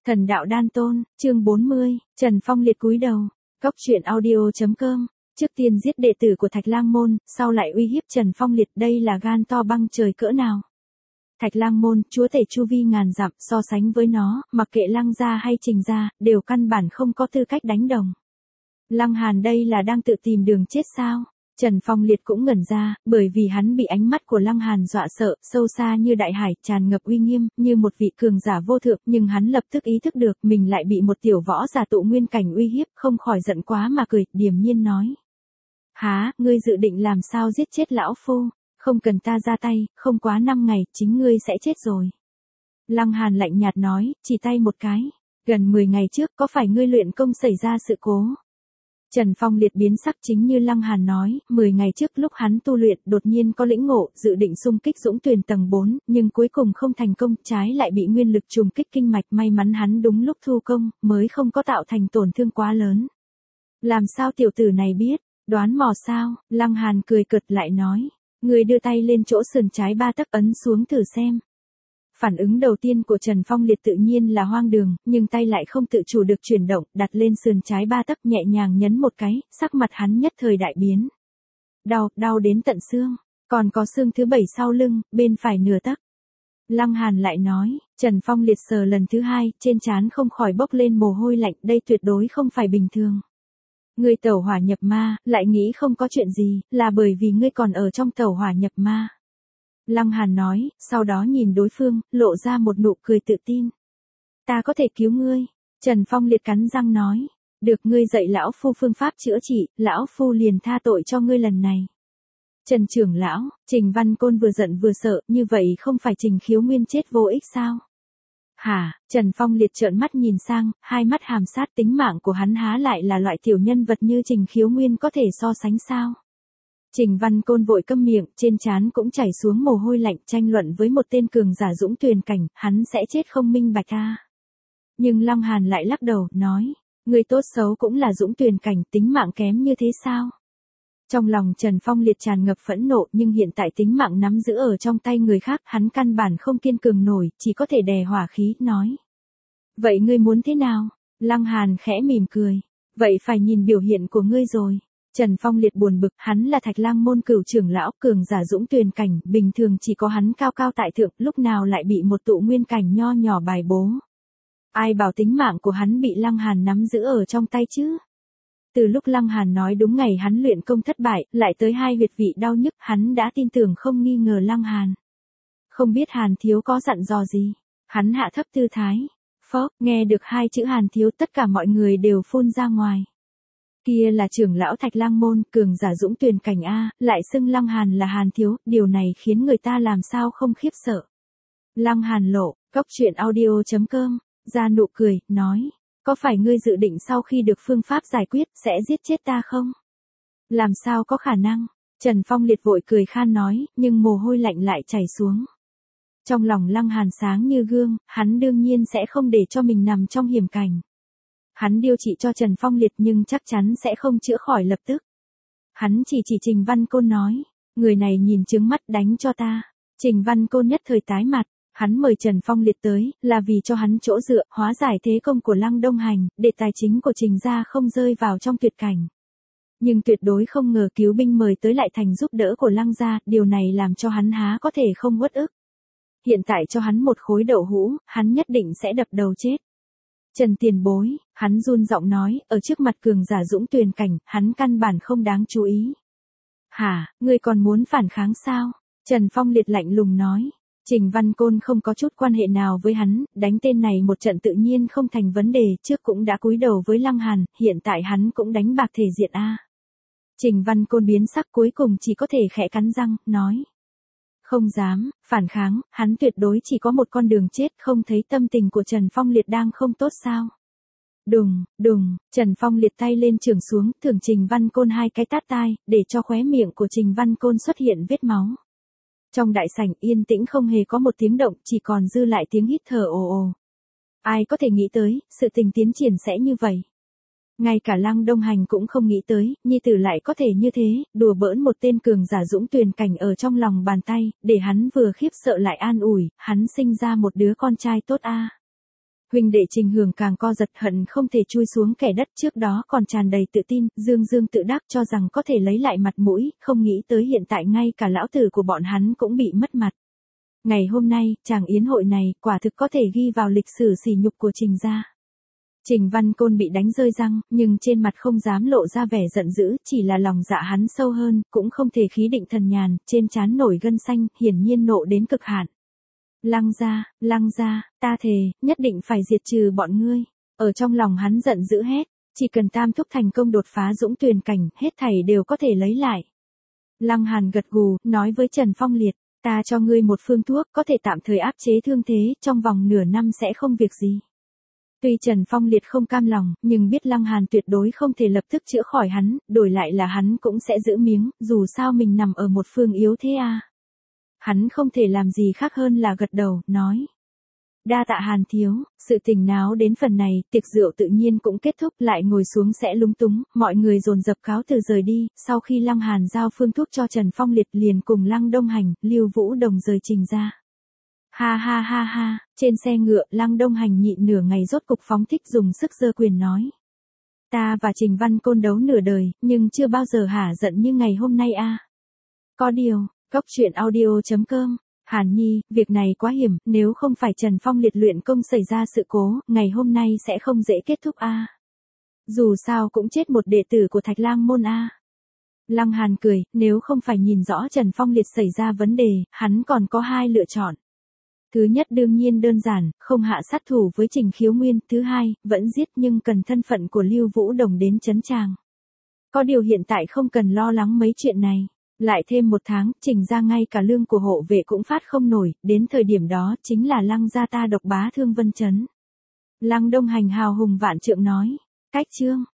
Thần đạo đan tôn, chương 40, Trần Phong liệt cúi đầu. Cốc truyện audio.com. Trước tiên giết đệ tử của Thạch Lang Môn, sau lại uy hiếp Trần Phong liệt, đây là gan to băng trời cỡ nào. Thạch Lang Môn, chúa tể chu vi ngàn dặm, so sánh với nó, mặc kệ Lăng gia hay Trình gia, đều căn bản không có tư cách đánh đồng. Lăng Hàn đây là đang tự tìm đường chết sao? Trần Phong liệt cũng ngẩn ra, bởi vì hắn bị ánh mắt của Lăng Hàn dọa sợ, sâu xa như đại hải, tràn ngập uy nghiêm, như một vị cường giả vô thượng, nhưng hắn lập tức ý thức được, mình lại bị một tiểu võ giả tụ nguyên cảnh uy hiếp, không khỏi giận quá mà cười, điềm nhiên nói. Há, ngươi dự định làm sao giết chết lão phu? Không cần ta ra tay, không quá 5 ngày, chính ngươi sẽ chết rồi. Lăng Hàn lạnh nhạt nói, chỉ tay một cái. Gần 10 ngày trước, có phải ngươi luyện công xảy ra sự cố? Trần Phong liệt biến sắc, chính như Lăng Hàn nói, 10 ngày trước lúc hắn tu luyện đột nhiên có lĩnh ngộ, dự định xung kích Dũng Tuyền tầng 4, nhưng cuối cùng không thành công, trái lại bị nguyên lực trùng kích kinh mạch, may mắn hắn đúng lúc thu công, mới không có tạo thành tổn thương quá lớn. Làm sao tiểu tử này biết, đoán mò sao? Lăng Hàn cười cợt lại nói, người đưa tay lên chỗ sườn trái 3 tấc ấn xuống thử xem. Phản ứng đầu tiên của Trần Phong liệt tự nhiên là hoang đường, nhưng tay lại không tự chủ được chuyển động, đặt lên sườn trái 3 tấc, nhẹ nhàng nhấn một cái, sắc mặt hắn nhất thời đại biến. Đau đến tận xương, còn có xương thứ 7 sau lưng, bên phải nửa tấc. Lăng Hàn lại nói, Trần Phong liệt sờ lần thứ 2, trên trán không khỏi bốc lên mồ hôi lạnh, đây tuyệt đối không phải bình thường. Ngươi tẩu hỏa nhập ma, lại nghĩ không có chuyện gì, là bởi vì ngươi còn ở trong tẩu hỏa nhập ma. Lăng Hàn nói, sau đó nhìn đối phương, lộ ra một nụ cười tự tin. Ta có thể cứu ngươi. Trần Phong liệt cắn răng nói. Được, ngươi dạy lão phu phương pháp chữa trị, lão phu liền tha tội cho ngươi lần này. Trần trưởng lão, Trình Văn Côn vừa giận vừa sợ, như vậy không phải Trình Khiếu Nguyên chết vô ích sao? Hả? Trần Phong liệt trợn mắt nhìn sang, hai mắt hàm sát, tính mạng của hắn há lại là loại tiểu nhân vật như Trình Khiếu Nguyên có thể so sánh sao? Trình Văn Côn vội câm miệng, trên trán cũng chảy xuống mồ hôi lạnh, tranh luận với một tên cường giả Dũng Tuyền cảnh, hắn sẽ chết không minh bạch a. Nhưng Lăng Hàn lại lắc đầu, nói, người tốt xấu cũng là Dũng Tuyền cảnh, tính mạng kém như thế sao? Trong lòng Trần Phong liệt tràn ngập phẫn nộ, nhưng hiện tại tính mạng nắm giữ ở trong tay người khác, hắn căn bản không kiên cường nổi, chỉ có thể đè hỏa khí, nói. Vậy ngươi muốn thế nào? Lăng Hàn khẽ mỉm cười. Vậy phải nhìn biểu hiện của ngươi rồi. Trần Phong liệt buồn bực, hắn là Thạch Lang Môn cửu trưởng lão, cường giả Dũng Tuyền cảnh, bình thường chỉ có hắn cao cao tại thượng, lúc nào lại bị một tụ nguyên cảnh nho nhỏ bài bố. Ai bảo tính mạng của hắn bị Lăng Hàn nắm giữ ở trong tay chứ? Từ lúc Lăng Hàn nói đúng ngày hắn luyện công thất bại, lại tới 2 huyệt vị đau nhức, hắn đã tin tưởng không nghi ngờ Lăng Hàn. Không biết Hàn thiếu có dặn dò gì? Hắn hạ thấp tư thái. Phốc, nghe được 2 chữ Hàn thiếu, tất cả mọi người đều phun ra ngoài. Kia là trưởng lão Thạch Lang Môn, cường giả Dũng Tuyền cảnh a, lại xưng Lăng Hàn là Hàn thiếu, điều này khiến người ta làm sao không khiếp sợ. Lăng Hàn lộ, cốc truyện audio.com, ra nụ cười, nói, có phải ngươi dự định sau khi được phương pháp giải quyết, sẽ giết chết ta không? Làm sao có khả năng? Trần Phong liệt vội cười khan nói, nhưng mồ hôi lạnh lại chảy xuống. Trong lòng Lăng Hàn sáng như gương, hắn đương nhiên sẽ không để cho mình nằm trong hiểm cảnh. Hắn điều trị cho Trần Phong liệt nhưng chắc chắn sẽ không chữa khỏi lập tức. Hắn chỉ Trình Văn Côn nói, người này nhìn trướng mắt, đánh cho ta. Trình Văn Côn nhất thời tái mặt, hắn mời Trần Phong liệt tới, là vì cho hắn chỗ dựa, hóa giải thế công của Lăng Đông Hành, để tài chính của Trình gia không rơi vào trong tuyệt cảnh. Nhưng tuyệt đối không ngờ cứu binh mời tới lại thành giúp đỡ của Lăng gia, điều này làm cho hắn há có thể không uất ức. Hiện tại cho hắn một khối đậu hũ, hắn nhất định sẽ đập đầu chết. Trần tiền bối, hắn run giọng nói, ở trước mặt cường giả Dũng Tuyền cảnh, hắn căn bản không đáng chú ý. Hả, ngươi còn muốn phản kháng sao? Trần Phong liệt lạnh lùng nói. Trình Văn Côn không có chút quan hệ nào với hắn, đánh tên này một trận tự nhiên không thành vấn đề, trước cũng đã cúi đầu với Lăng Hàn, hiện tại hắn cũng đánh bạc thể diện a. Trình Văn Côn biến sắc, cuối cùng chỉ có thể khẽ cắn răng, nói. Không dám, phản kháng, hắn tuyệt đối chỉ có một con đường chết, không thấy tâm tình của Trần Phong liệt đang không tốt sao. Đùng, Trần Phong liệt tay lên chưởng xuống, thưởng Trình Văn Côn 2 cái tát tai, để cho khóe miệng của Trình Văn Côn xuất hiện vết máu. Trong đại sảnh yên tĩnh không hề có một tiếng động, chỉ còn dư lại tiếng hít thở ồ ồ. Ai có thể nghĩ tới, sự tình tiến triển sẽ như vậy. Ngay cả Lăng Đông Hành cũng không nghĩ tới, nhi tử lại có thể như thế, đùa bỡn một tên cường giả Dũng Tuyền cảnh ở trong lòng bàn tay, để hắn vừa khiếp sợ lại an ủi, hắn sinh ra một đứa con trai tốt a. Huynh đệ Trình Hưởng càng co giật hận không thể chui xuống kẻ đất, trước đó còn tràn đầy tự tin, dương dương tự đắc cho rằng có thể lấy lại mặt mũi, không nghĩ tới hiện tại ngay cả lão tử của bọn hắn cũng bị mất mặt. Ngày hôm nay, chàng yến hội này, quả thực có thể ghi vào lịch sử sỉ nhục của Trình gia. Trình Văn Côn bị đánh rơi răng, nhưng trên mặt không dám lộ ra vẻ giận dữ, chỉ là lòng dạ hắn sâu hơn, cũng không thể khí định thần nhàn, trên trán nổi gân xanh, hiển nhiên nộ đến cực hạn. Lăng gia, ta thề, nhất định phải diệt trừ bọn ngươi. Ở trong lòng hắn giận dữ hét, chỉ cần Tam thúc thành công đột phá Dũng Tuyền cảnh, hết thảy đều có thể lấy lại. Lăng Hàn gật gù, nói với Trần Phong Liệt, ta cho ngươi một phương thuốc có thể tạm thời áp chế thương thế, trong vòng nửa năm sẽ không việc gì. Tuy Trần Phong Liệt không cam lòng, nhưng biết Lăng Hàn tuyệt đối không thể lập tức chữa khỏi hắn, đổi lại là hắn cũng sẽ giữ miếng, dù sao mình nằm ở một phương yếu thế à. Hắn không thể làm gì khác hơn là gật đầu, nói. Đa tạ Hàn thiếu, sự tình náo đến phần này, tiệc rượu tự nhiên cũng kết thúc, lại ngồi xuống sẽ lúng túng, mọi người dồn dập cáo từ rời đi, sau khi Lăng Hàn giao phương thuốc cho Trần Phong Liệt liền cùng Lăng Đông Hành, Lưu Vũ Đồng rời Trình ra. Ha ha ha ha, trên xe ngựa, Lăng Đông Hành nhịn nửa ngày rốt cục phóng thích dùng sức giơ quyền nói. Ta và Trình Văn Côn đấu nửa đời, nhưng chưa bao giờ hả giận như ngày hôm nay a. Có điều, Cốc truyện audio.com, Hàn Nhi, việc này quá hiểm, nếu không phải Trần Phong Liệt luyện công xảy ra sự cố, ngày hôm nay sẽ không dễ kết thúc a. Dù sao cũng chết một đệ tử của Thạch Lang môn a. Lăng Hàn cười, nếu không phải nhìn rõ Trần Phong Liệt xảy ra vấn đề, hắn còn có hai lựa chọn. Thứ nhất đương nhiên đơn giản, không hạ sát thủ với Trình Khiếu Nguyên, thứ hai, vẫn giết nhưng cần thân phận của Lưu Vũ Đồng đến trấn tràng. Có điều hiện tại không cần lo lắng mấy chuyện này. Lại thêm một tháng, Trình ra ngay cả lương của hộ vệ cũng phát không nổi, đến thời điểm đó chính là Lăng gia ta độc bá Thương Vân Trấn. Lăng Đông Hành hào hùng vạn trượng nói, cách chương.